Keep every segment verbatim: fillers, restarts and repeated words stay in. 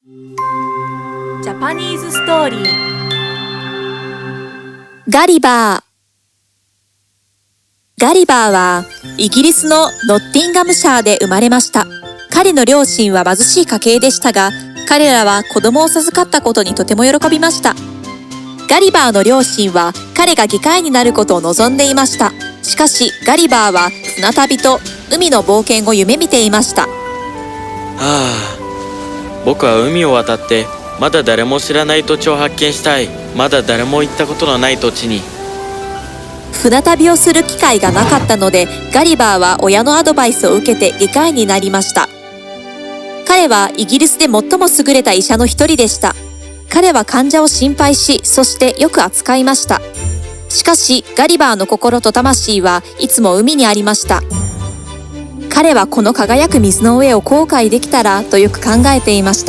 ジャパニーズストーリー。 ガリバー。ガリバーはイギリスのノッティンガムシャーで生まれました。彼の両親は貧しい家系でしたが、彼らは子供を授かったことにとても喜びました。ガリバーの両親は彼が外科医になることを望んでいました。しかしガリバーは船旅と海の冒険を夢見ていました。 はあ、僕は海を渡ってまだ誰も知らない土地を発見したい。まだ誰も行ったことのない土地に。 船旅をする機会がなかったので、ガリバーは親のアドバイスを受けて外科医になりました。彼はイギリスで最も優れた医者の一人でした。彼は患者を心配し、そしてよく扱いました。しかしガリバーの心と魂はいつも海にありました。彼はこの輝く水の上を航海できたらとよく考えていました。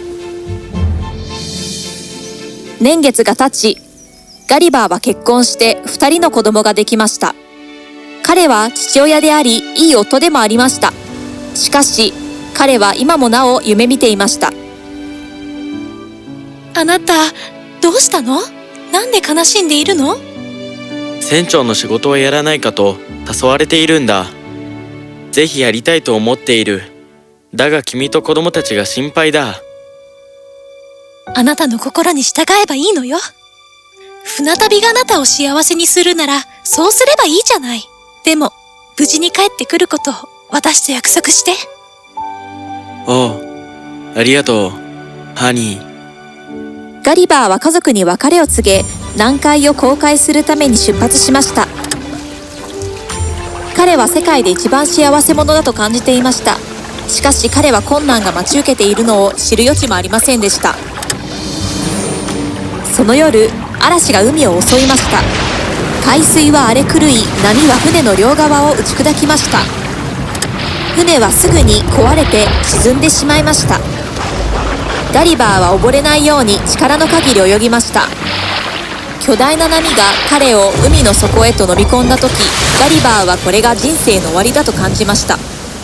年月が経ち、ガリバーは結婚して二人の子供ができました。彼は父親であり、いい夫でもありました。しかし、彼は今もなお夢見ていました。 あなた、どうしたの？なんで悲しんでいるの？ 船長の仕事をやらないかと誘われているんだ。ぜひやりたいと思っている。だが君と子供たちが心配だ。 あなたの心に従えばいいのよ。船旅があなたを幸せにするなら、そうすればいいじゃない。でも、無事に帰ってくることを私と約束して。 おう、ありがとう、ハニー。 ガリバーは家族に別れを告げ、南海を航海するために出発しました。彼は世界で一番幸せ者だと感じていました。しかし彼は困難が待ち受けているのを知る余地もありませんでした。その夜、嵐が海を襲いました。海水は荒れ狂い、波は船の両側を打ち砕きました。船はすぐに壊れて沈んでしまいました。ガリバーは溺れないように力の限り泳ぎました。巨大な波が彼を海の底へと飲み込んだ時、ガリバーはこれが人生の終わりだと感じました。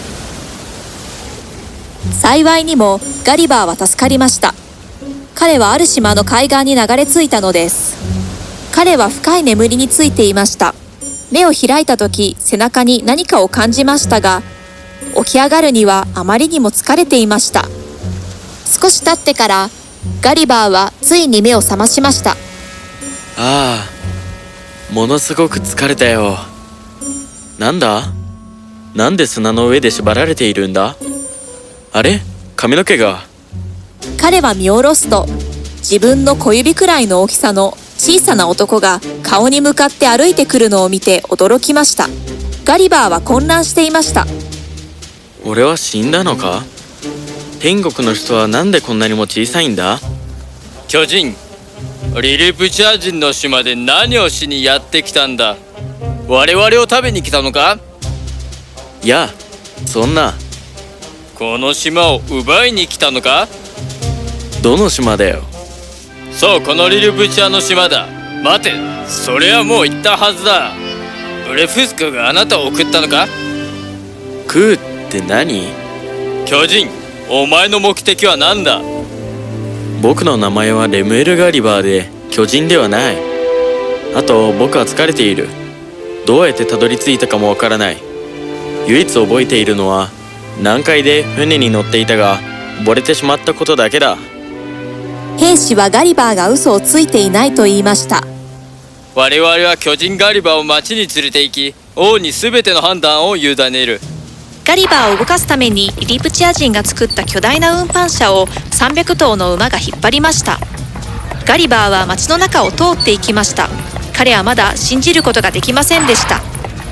幸いにもガリバーは助かりました。彼はある島の海岸に流れ着いたのです。彼は深い眠りについていました。目を開いた時、背中に何かを感じましたが、起き上がるにはあまりにも疲れていました。少し経ってからガリバーはついに目を覚ましました。 ああ、ものすごく疲れたよ。なんだ？なんで砂の上で縛られているんだ？あれ？髪の毛が。 彼は見下ろすと、自分の小指くらいの大きさの小さな男が顔に向かって歩いてくるのを見て驚きました。ガリバーは混乱していました。 俺は死んだのか？天国の人はなんでこんなにも小さいんだ？ 巨人、リリプチャー人の島で何をしにやってきたんだ？我々を食べに来たのか？ いや、そんな。 この島を奪いに来たのか？ どの島だよ？ そう、このリリプチャーの島だ。待て、それはもう言ったはずだ。ブレフスクがあなたを送ったのか？ 食うって何？ 巨人、お前の目的は何だ？ 僕の名前はレムエル・ガリバーで巨人ではない。あと僕は疲れている。どうやってたどり着いたかもわからない。唯一覚えているのは南海で船に乗っていたが溺れてしまったことだけだ。 兵士はガリバーが嘘をついていないと言いました。 我々は巨人ガリバーを町に連れて行き、王に全ての判断を委ねる。 ガリバーを動かすためにリリプチア人が作った巨大な運搬車をさんびゃく頭の馬が引っ張りました。ガリバーは町の中を通っていきました。彼はまだ信じることができませんでした。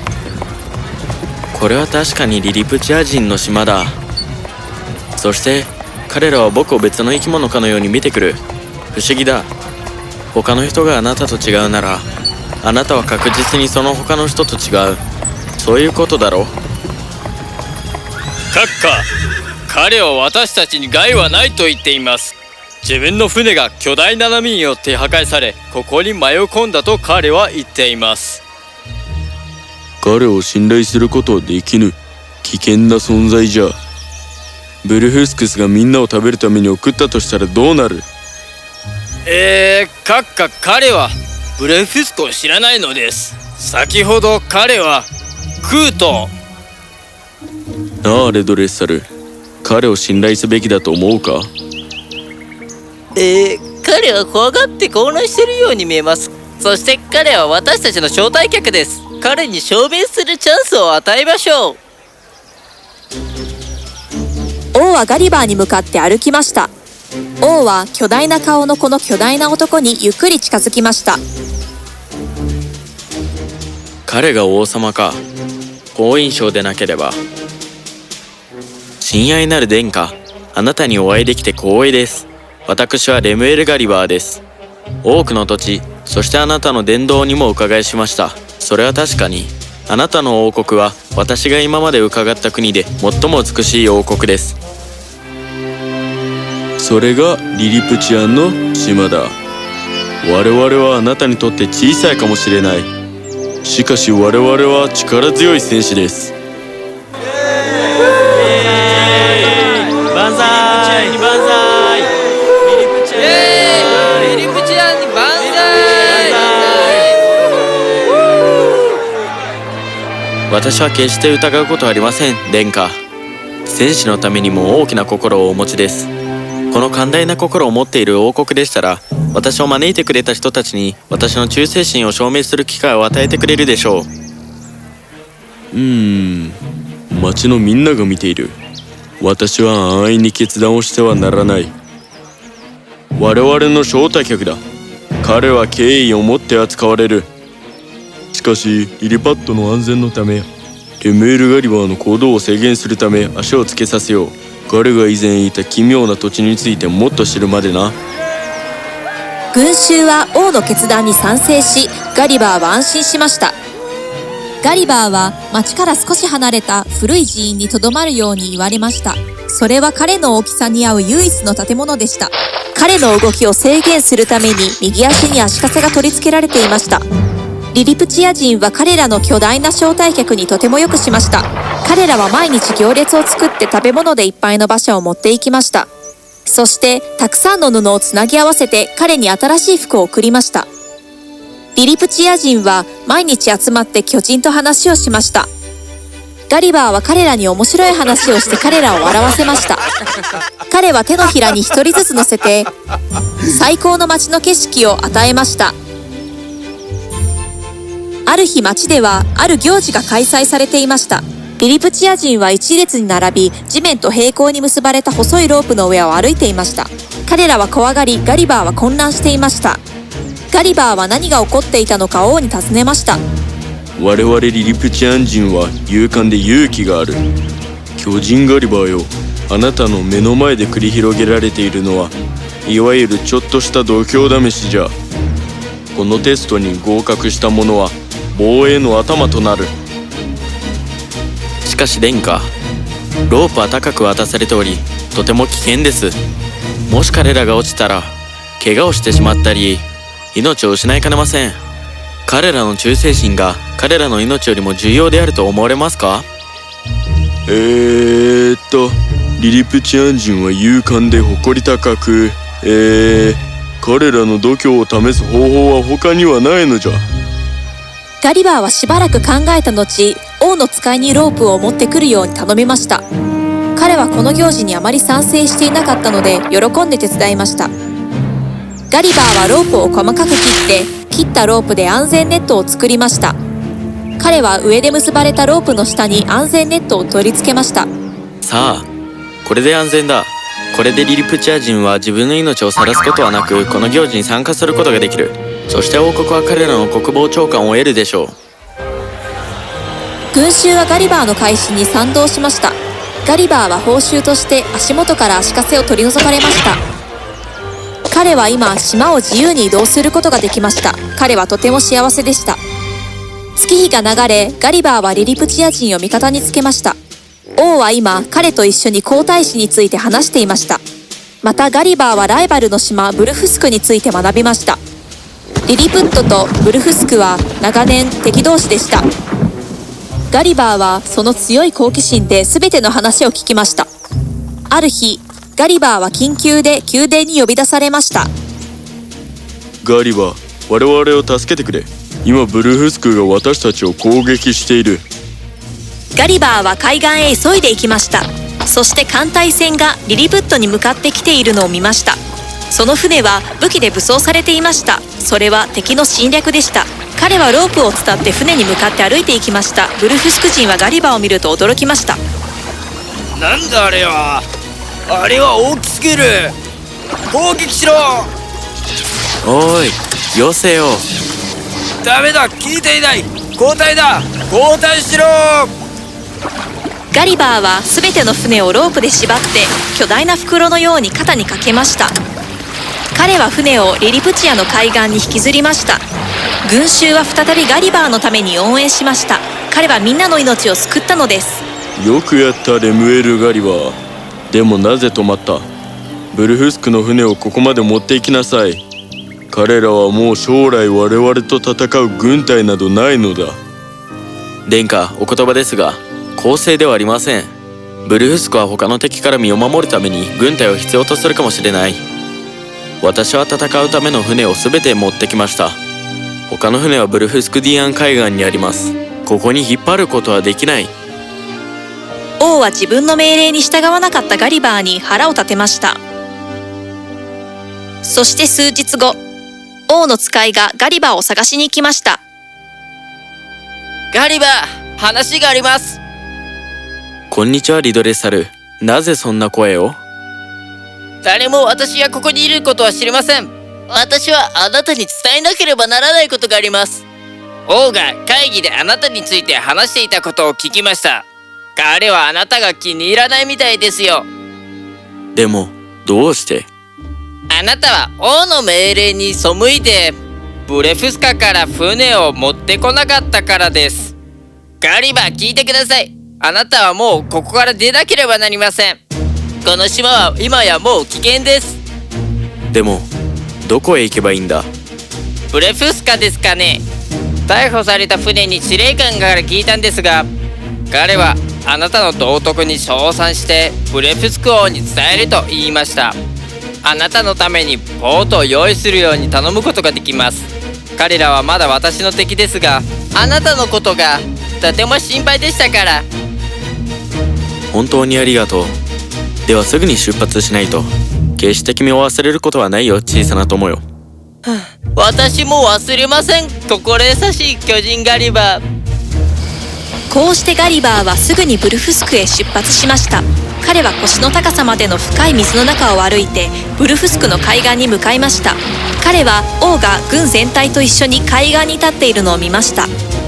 これは確かにリリプチア人の島だ。そして彼らは僕を別の生き物かのように見てくる。不思議だ。他の人があなたと違うなら、あなたは確実にその他の人と違う。そういうことだろう。 閣下、彼は私たちに害はないと言っています。自分の船が巨大な波によって破壊され、ここに迷い込んだと彼は言っています。 彼を信頼することはできぬ。危険な存在じゃ。 ブルフスクスがみんなを食べるために送ったとしたらどうなる？ えー、閣下、彼はブルフスクを知らないのです。先ほど彼はクート。 なあレドレッサル、彼を信頼すべきだと思うか？ えー、彼は怖がって混乱しているように見えます。そして彼は私たちの招待客です。彼に証明するチャンスを与えましょう。 王はガリバーに向かって歩きました。王は巨大な顔のこの巨大な男にゆっくり近づきました。 彼が王様か。好印象でなければ。親愛なる殿下、あなたにお会いできて光栄です。私はレムエル・ガリバーです。多くの土地、そしてあなたの伝道にもお伺いしました。それは確かに、あなたの王国は私が今まで伺った国で最も美しい王国です。それがリリプチアンの島だ。我々はあなたにとって小さいかもしれない。しかし我々は力強い戦士です。 万歳に万歳。リリプチアンに万歳。 私は決して疑うことはありません、殿下。戦士のためにも大きな心をお持ちです。この寛大な心を持っている王国でしたら、私を招いてくれた人たちに私の忠誠心を証明する機会を与えてくれるでしょう。うーん、町のみんなが見ている。私は安易に決断をしてはならない。我々の招待客だ。彼は敬意を持って扱われる。しかしリリパットの安全のため、レムエル・ガリバーの行動を制限するため足をつけさせよう。彼が以前いた奇妙な土地についてもっと知るまでな。 群衆は王の決断に賛成し、ガリバーは安心しました。ガリバーは町から少し離れた古い寺院にとどまるように言われました。それは彼の大きさに合う唯一の建物でした。彼の動きを制限するために右足に足かせが取り付けられていました。リリプチア人は彼らの巨大な招待客にとてもよくしました。彼らは毎日行列を作って食べ物でいっぱいの馬車を持っていきました。そしてたくさんの布をつなぎ合わせて彼に新しい服を送りました。リリプチア人は毎日集まって巨人と話をしました。ガリバーは彼らに面白い話をして彼らを笑わせました。彼は手のひらに一人ずつ乗せて最高の街の景色を与えました。ある日町ではある行事が開催されていました。リリプチア人は一列に並び、地面と平行に結ばれた細いロープの上を歩いていました。彼らは怖がり、ガリバーは混乱していました。ガリバーは何が起こっていたのか王に尋ねました。 我々リリプチアン人は勇敢で勇気がある。巨人ガリバーよ、あなたの目の前で繰り広げられているのはいわゆるちょっとした度胸試しじゃ。このテストに合格した者は防衛の頭となる。しかし殿下、ロープは高く渡されておりとても危険です。もし彼らが落ちたら怪我をしてしまったり命を失いかねません。彼らの忠誠心が彼らの命よりも重要であると思われますか？えーっとリリプチアン人は勇敢で誇り高く、えー、彼らの度胸を試す方法は他にはないのじゃ。 ガリバーはしばらく考えた後、王の使いにロープを持ってくるように頼みました。彼はこの行事にあまり賛成していなかったので喜んで手伝いました。ガリバーはロープを細かく切って切ったロープで安全ネットを作りました。彼は上で結ばれたロープの下に安全ネットを取り付けました。 さあ、これで安全だ。これでリリプチア人は自分の命を晒すことはなく、この行事に参加することができる。そして王国は彼らの国防長官を得るでしょう。 群衆はガリバーの開始に賛同しました。ガリバーは報酬として足元から足かせを取り除かれました。彼は今島を自由に移動することができました。彼はとても幸せでした。月日が流れ、ガリバーはリリプチア人を味方につけました。王は今彼と一緒に皇太子について話していました。またガリバーはライバルの島ブルフスクについて学びました。リリプットとブルフスクは長年敵同士でした。ガリバーはその強い好奇心で全ての話を聞きました。 ある日、ガリバーは緊急で宮殿に呼び出されました。 ガリバー、我々を助けてくれ。今ブルフスクが私たちを攻撃している。 ガリバーは海岸へ急いで行きました。そして艦隊船がリリプットに向かってきているのを見ました。その船は武器で武装されていました。それは敵の侵略でした。彼はロープを伝って船に向かって歩いていきました。ブルフスク人はガリバーを見ると驚きました。 なんだあれは。あれは大きすぎる。攻撃しろ。 おい、よせよ。 ダメだ、聞いていない。交代だ、交代しろ。 ガリバーは全ての船をロープで縛って巨大な袋のように肩にかけました。彼は船をリリプチアの海岸に引きずりました。群衆は再びガリバーのために応援しました。彼はみんなの命を救ったのです。 よくやったレムエル・ガリバー。でもなぜ止まった？ブルフスクの船をここまで持って行きなさい。彼らはもう将来我々と戦う軍隊などないのだ。殿下、お言葉ですが公正ではありません。ブルフスクは他の敵から身を守るために軍隊を必要とするかもしれない。私は戦うための船を全て持ってきました。他の船はブルフスクディアン海岸にあります。ここに引っ張ることはできない。 王は自分の命令に従わなかったガリバーに腹を立てました。そして数日後、王の使いがガリバーを探しに行きました。 ガリバー、話があります。 こんにちは、リドレッサル。なぜそんな声を？ 誰も私がここにいることは知りません。私はあなたに伝えなければならないことがあります。王が会議であなたについて話していたことを聞きました。彼はあなたが気に入らないみたいですよ。 でも、どうして？ あなたは王の命令に背いてブレフスカから船を持ってこなかったからです。ガリバー、聞いてください。あなたはもうここから出なければなりません。この島は今やもう危険です。 でも、どこへ行けばいいんだ？ ブレフスカですかね。逮捕された船に司令官から聞いたんですが、彼はあなたの道徳に称賛してブレフスク王に伝えると言いました。あなたのためにボートを用意するように頼むことができます。彼らはまだ私の敵ですが、あなたのことがとても心配でしたから。 本当にありがとう。ではすぐに出発しないと。決して君を忘れることはないよ、小さな友よ。 私も忘れません、心優しい巨人ガリバー。 こうしてガリバーはすぐにブルフスクへ出発しました。彼は腰の高さまでの深い水の中を歩いてブルフスクの海岸に向かいました。彼は王が軍全体と一緒に海岸に立っているのを見ました。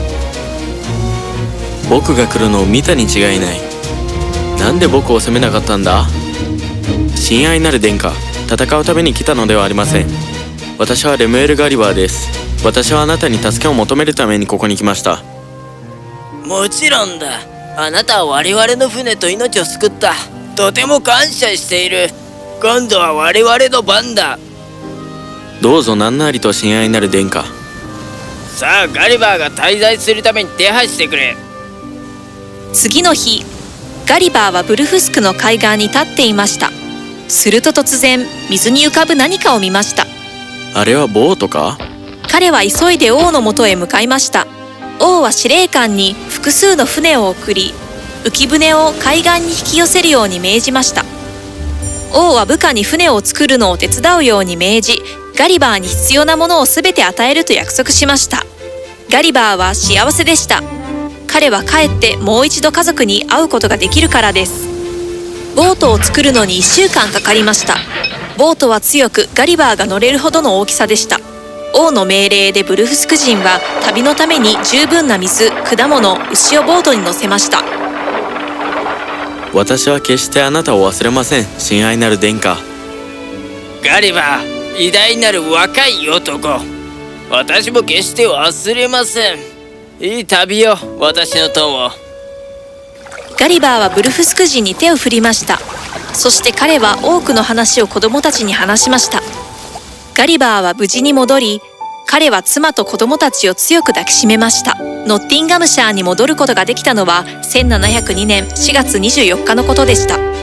僕が来るのを見たに違いない。なんで僕を責めなかったんだ？親愛なる殿下、戦うために来たのではありません。私はレムエル・ガリバーです。私はあなたに助けを求めるためにここに来ました。 もちろんだ。あなたは我々の船と命を救った。とても感謝している。今度は我々の番だ。 どうぞ何なりと親愛なる殿下。 さあ、ガリバーが滞在するために手配してくれ。 次の日、ガリバーはブルフスクの海岸に立っていました。すると突然、水に浮かぶ何かを見ました。 あれはボートか？ 彼は急いで王のもとへ向かいました。王は司令官に複数の船を送り、浮き船を海岸に引き寄せるように命じました。王は部下に船を作るのを手伝うように命じ、ガリバーに必要なものを全て与えると約束しました。ガリバーは幸せでした。彼は帰ってもう一度家族に会うことができるからです。ボートを作るのにいっしゅうかんかかりました。ボートは強くガリバーが乗れるほどの大きさでした。王の命令でブルフスク人は旅のために十分な水、果物、牛をボートに乗せました。 私は決してあなたを忘れません、親愛なる殿下。 ガリバー、偉大なる若い男。私も決して忘れません。いい旅よ、私の友。 ガリバーはブルフスク人に手を振りました。そして彼は多くの話を子供たちに話しました。ガリバーは無事に戻り、彼は妻と子供たちを強く抱きしめました。ノッティンガムシャーに戻ることができたのはせんななひゃくにねんしがつにじゅうよっかのことでした。